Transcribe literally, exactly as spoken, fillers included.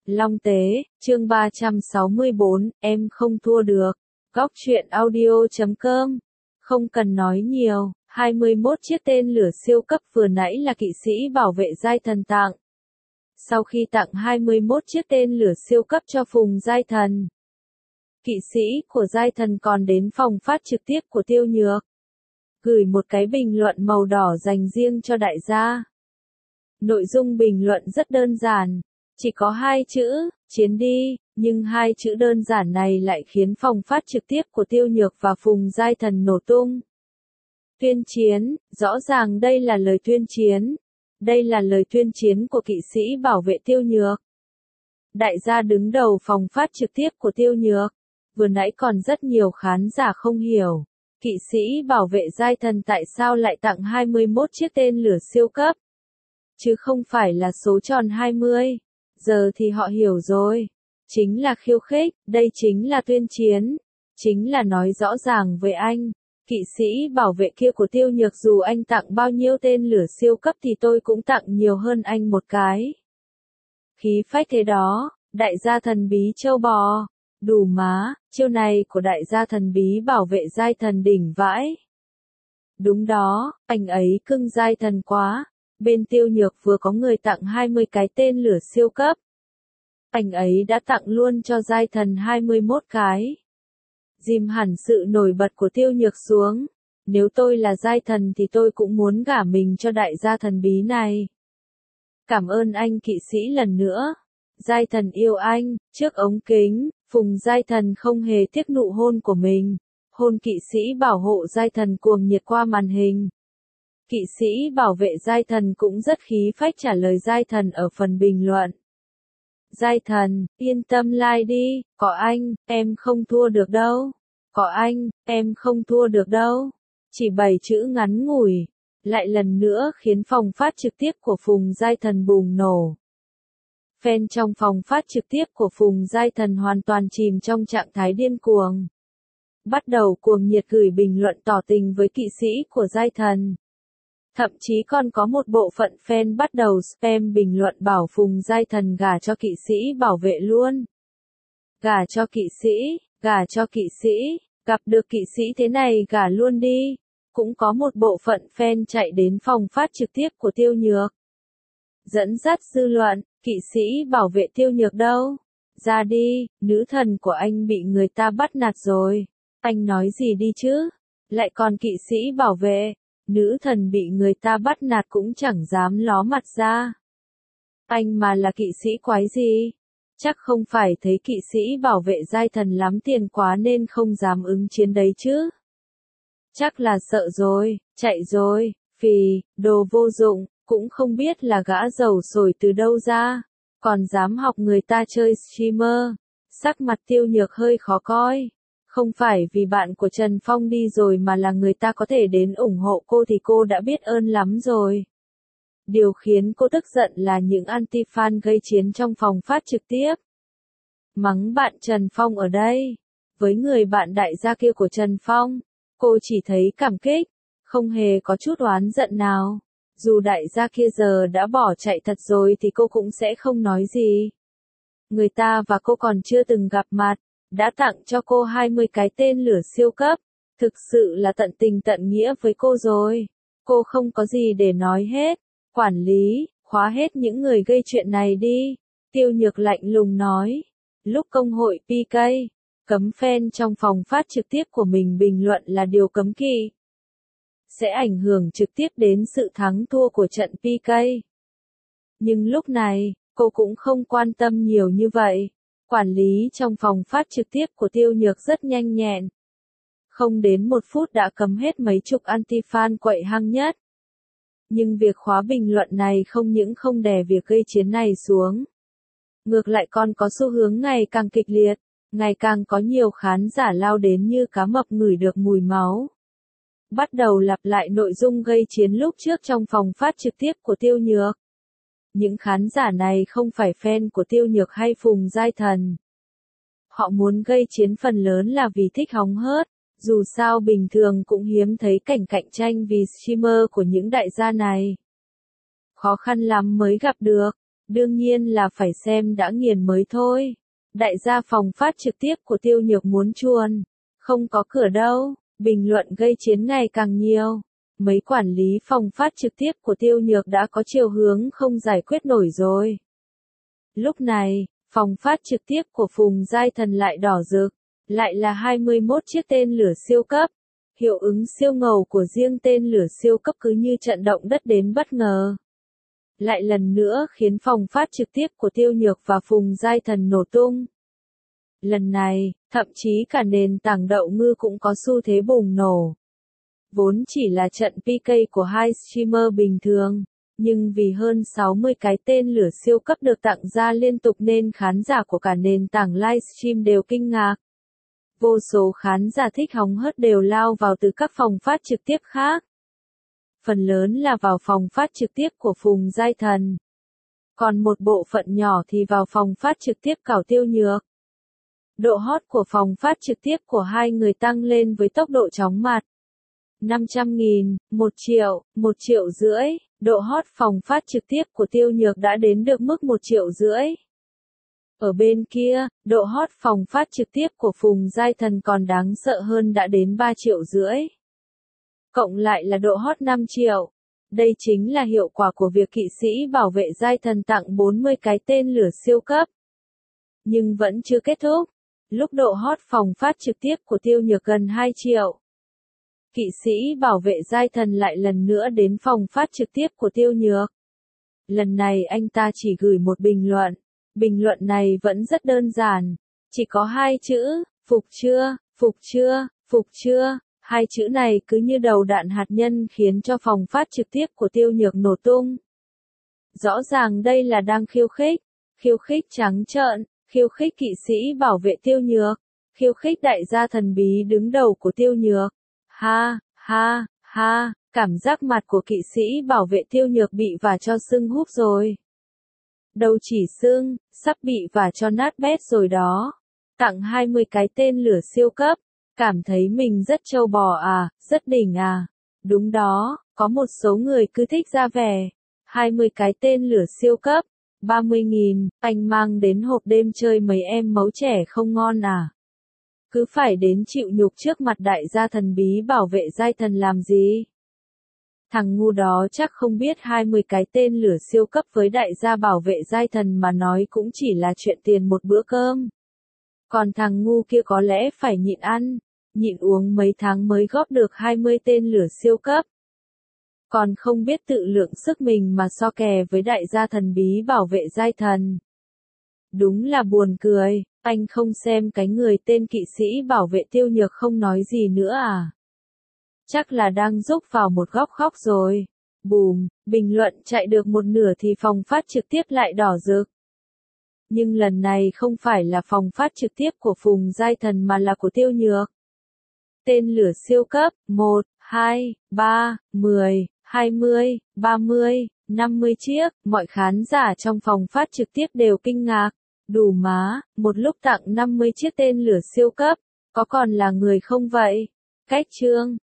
Long Tế, chương ba trăm sáu mươi bốn, em không thua được. Góc truyện audio chấm com. Không cần nói nhiều, hai mươi mốt chiếc tên lửa siêu cấp vừa nãy là kỵ sĩ bảo vệ giai thần tặng. Sau khi tặng hai mươi mốt chiếc tên lửa siêu cấp cho Phùng Giai Thần, kỵ sĩ của Giai Thần còn đến phòng phát trực tiếp của Tiêu Nhược, gửi một cái bình luận màu đỏ dành riêng cho đại gia. Nội dung bình luận rất đơn giản, chỉ có hai chữ, chiến đi, nhưng hai chữ đơn giản này lại khiến phòng phát trực tiếp của Tiêu Nhược và Phùng Giai Thần nổ tung. Tuyên chiến, rõ ràng đây là lời tuyên chiến. Đây là lời tuyên chiến của kỵ sĩ bảo vệ Tiêu Nhược. Đại gia đứng đầu phòng phát trực tiếp của Tiêu Nhược, vừa nãy còn rất nhiều khán giả không hiểu, kỵ sĩ bảo vệ Giai Thần tại sao lại tặng hai mươi mốt chiếc tên lửa siêu cấp, chứ không phải là số tròn hai mươi. Giờ thì họ hiểu rồi. Chính là khiêu khích, đây chính là tuyên chiến. Chính là nói rõ ràng với anh, kỵ sĩ bảo vệ kia của Tiêu Nhược, dù anh tặng bao nhiêu tên lửa siêu cấp thì tôi cũng tặng nhiều hơn anh một cái. Khí phách thế đó, đại gia thần bí châu bò. Đủ má, chiêu này của đại gia thần bí bảo vệ Giai Thần đỉnh vãi. Đúng đó, anh ấy cưng Giai Thần quá. Bên Tiêu Nhược vừa có người tặng hai mươi cái tên lửa siêu cấp. Anh ấy đã tặng luôn cho Giai Thần hai mươi mốt cái. Dìm hẳn sự nổi bật của Tiêu Nhược xuống. Nếu tôi là Giai Thần thì tôi cũng muốn gả mình cho đại gia thần bí này. Cảm ơn anh kỵ sĩ lần nữa. Giai Thần yêu anh. Trước ống kính, Phùng Giai Thần không hề tiếc nụ hôn của mình. Hôn kỵ sĩ bảo hộ Giai Thần cuồng nhiệt qua màn hình. Kỵ sĩ bảo vệ Giai Thần cũng rất khí phách trả lời Giai Thần ở phần bình luận. Giai Thần, yên tâm like đi, có anh, em không thua được đâu. Có anh, em không thua được đâu. Chỉ bảy chữ ngắn ngủi, lại lần nữa khiến phòng phát trực tiếp của Phùng Giai Thần bùng nổ. Fan trong phòng phát trực tiếp của Phùng Giai Thần hoàn toàn chìm trong trạng thái điên cuồng. Bắt đầu cuồng nhiệt gửi bình luận tỏ tình với kỵ sĩ của Giai Thần. Thậm chí còn có một bộ phận fan bắt đầu spam bình luận bảo Phùng Giai Thần gả cho kỵ sĩ bảo vệ luôn. Gả cho kỵ sĩ, gả cho kỵ sĩ, gặp được kỵ sĩ thế này gả luôn đi. Cũng có một bộ phận fan chạy đến phòng phát trực tiếp của Tiêu Nhược. Dẫn dắt dư luận, kỵ sĩ bảo vệ Tiêu Nhược đâu? Ra đi, nữ thần của anh bị người ta bắt nạt rồi. Anh nói gì đi chứ? Lại còn kỵ sĩ bảo vệ. Nữ thần bị người ta bắt nạt cũng chẳng dám ló mặt ra. Anh mà là kỵ sĩ quái gì? Chắc không phải thấy kỵ sĩ bảo vệ Giai Thần lắm tiền quá nên không dám ứng chiến đấy chứ. Chắc là sợ rồi, chạy rồi, phì, đồ vô dụng, cũng không biết là gã dầu sồi từ đâu ra. Còn dám học người ta chơi streamer. Sắc mặt Tiêu Nhược hơi khó coi. Không phải vì bạn của Trần Phong đi rồi mà là người ta có thể đến ủng hộ cô thì cô đã biết ơn lắm rồi. Điều khiến cô tức giận là những anti-fan gây chiến trong phòng phát trực tiếp. Mắng bạn Trần Phong ở đây. Với người bạn đại gia kia của Trần Phong, cô chỉ thấy cảm kích, không hề có chút oán giận nào. Dù đại gia kia giờ đã bỏ chạy thật rồi thì cô cũng sẽ không nói gì. Người ta và cô còn chưa từng gặp mặt. Đã tặng cho cô hai mươi cái tên lửa siêu cấp, thực sự là tận tình tận nghĩa với cô rồi. Cô không có gì để nói hết. Quản lý, khóa hết những người gây chuyện này đi. Tiêu Nhược lạnh lùng nói. Lúc công hội pê ca, cấm fan trong phòng phát trực tiếp của mình bình luận là điều cấm kỵ. Sẽ ảnh hưởng trực tiếp đến sự thắng thua của trận pê ca. Nhưng lúc này, cô cũng không quan tâm nhiều như vậy. Quản lý trong phòng phát trực tiếp của Tiêu Nhược rất nhanh nhẹn. Không đến một phút đã cấm hết mấy chục anti-fan quậy hăng nhất. Nhưng việc khóa bình luận này không những không đè việc gây chiến này xuống. Ngược lại còn có xu hướng ngày càng kịch liệt, ngày càng có nhiều khán giả lao đến như cá mập ngửi được mùi máu. Bắt đầu lặp lại nội dung gây chiến lúc trước trong phòng phát trực tiếp của Tiêu Nhược. Những khán giả này không phải fan của Tiêu Nhược hay Phùng Giai Thần. Họ muốn gây chiến phần lớn là vì thích hóng hớt, dù sao bình thường cũng hiếm thấy cảnh cạnh tranh vì streamer của những đại gia này. Khó khăn lắm mới gặp được, Đương nhiên là phải xem đã nghiền mới thôi. Đại gia phòng phát trực tiếp của Tiêu Nhược muốn chuồn. Không có cửa đâu, bình luận gây chiến ngày càng nhiều. Mấy quản lý phòng phát trực tiếp của Tiêu Nhược đã có chiều hướng không giải quyết nổi rồi. Lúc này, phòng phát trực tiếp của Phùng Giai Thần lại đỏ rực, lại là hai mươi mốt chiếc tên lửa siêu cấp. Hiệu ứng siêu ngầu của riêng tên lửa siêu cấp cứ như trận động đất đến bất ngờ. Lại lần nữa khiến phòng phát trực tiếp của Tiêu Nhược và Phùng Giai Thần nổ tung. Lần này, thậm chí cả nền tảng đậu ngư cũng có xu thế bùng nổ. Vốn chỉ là trận pê ca của hai streamer bình thường, nhưng vì hơn sáu mươi cái tên lửa siêu cấp được tặng ra liên tục nên khán giả của cả nền tảng livestream đều kinh ngạc. Vô số khán giả thích hóng hớt đều lao vào từ các phòng phát trực tiếp khác. Phần lớn là vào phòng phát trực tiếp của Phùng Giai Thần. Còn một bộ phận nhỏ thì vào phòng phát trực tiếp cảo Tiêu Nhược. Độ hot của phòng phát trực tiếp của hai người tăng lên với tốc độ chóng mặt. năm trăm nghìn, một triệu, một triệu rưỡi, độ hot phòng phát trực tiếp của Tiêu Nhược đã đến được mức một triệu rưỡi. Ở bên kia, độ hot phòng phát trực tiếp của Phùng Giai Thần còn đáng sợ hơn đã đến ba triệu rưỡi. Cộng lại là độ hot năm triệu. Đây chính là hiệu quả của việc kỵ sĩ bảo vệ Giai Thần tặng bốn mươi cái tên lửa siêu cấp. Nhưng vẫn chưa kết thúc. Lúc độ hot phòng phát trực tiếp của Tiêu Nhược gần hai triệu. Kỵ sĩ bảo vệ Giai Thần lại lần nữa đến phòng phát trực tiếp của Tiêu Nhược. Lần này anh ta chỉ gửi một bình luận. Bình luận này vẫn rất đơn giản. Chỉ có hai chữ, phục chưa, phục chưa, phục chưa. Hai chữ này cứ như đầu đạn hạt nhân khiến cho phòng phát trực tiếp của Tiêu Nhược nổ tung. Rõ ràng đây là đang khiêu khích. Khiêu khích trắng trợn, khiêu khích kỵ sĩ bảo vệ Tiêu Nhược. Khiêu khích đại gia thần bí đứng đầu của Tiêu Nhược. Ha, ha, ha, cảm giác mặt của kỵ sĩ bảo vệ Tiêu Nhược bị vả cho sưng húp rồi. Đầu chỉ sưng, sắp bị vả cho nát bét rồi đó. Tặng hai mươi cái tên lửa siêu cấp. Cảm thấy mình rất trâu bò à, rất đỉnh à. Đúng đó, có một số người cứ thích ra vẻ. hai mươi cái tên lửa siêu cấp. ba mươi nghìn, anh mang đến hộp đêm chơi mấy em mấu trẻ không ngon à. Cứ phải đến chịu nhục trước mặt đại gia thần bí bảo vệ Giai Thần làm gì? Thằng ngu đó chắc không biết hai mươi cái tên lửa siêu cấp với đại gia bảo vệ Giai Thần mà nói cũng chỉ là chuyện tiền một bữa cơm. Còn thằng ngu kia có lẽ phải nhịn ăn, nhịn uống mấy tháng mới góp được hai mươi tên lửa siêu cấp. Còn không biết tự lượng sức mình mà so kè với đại gia thần bí bảo vệ Giai Thần. Đúng là buồn cười, anh không xem cái người tên kỵ sĩ bảo vệ Tiêu Nhược không nói gì nữa à? Chắc là đang rúc vào một góc khóc rồi. Bùm, bình luận chạy được một nửa thì phòng phát trực tiếp lại đỏ rực. Nhưng lần này không phải là phòng phát trực tiếp của Phùng Giai Thần mà là của Tiêu Nhược. Tên lửa siêu cấp, một, hai, ba, mười, hai mươi, ba mươi, năm mươi chiếc, mọi khán giả trong phòng phát trực tiếp đều kinh ngạc. Đủ má, một lúc tặng năm mươi chiếc tên lửa siêu cấp, có còn là người không vậy? Cách chương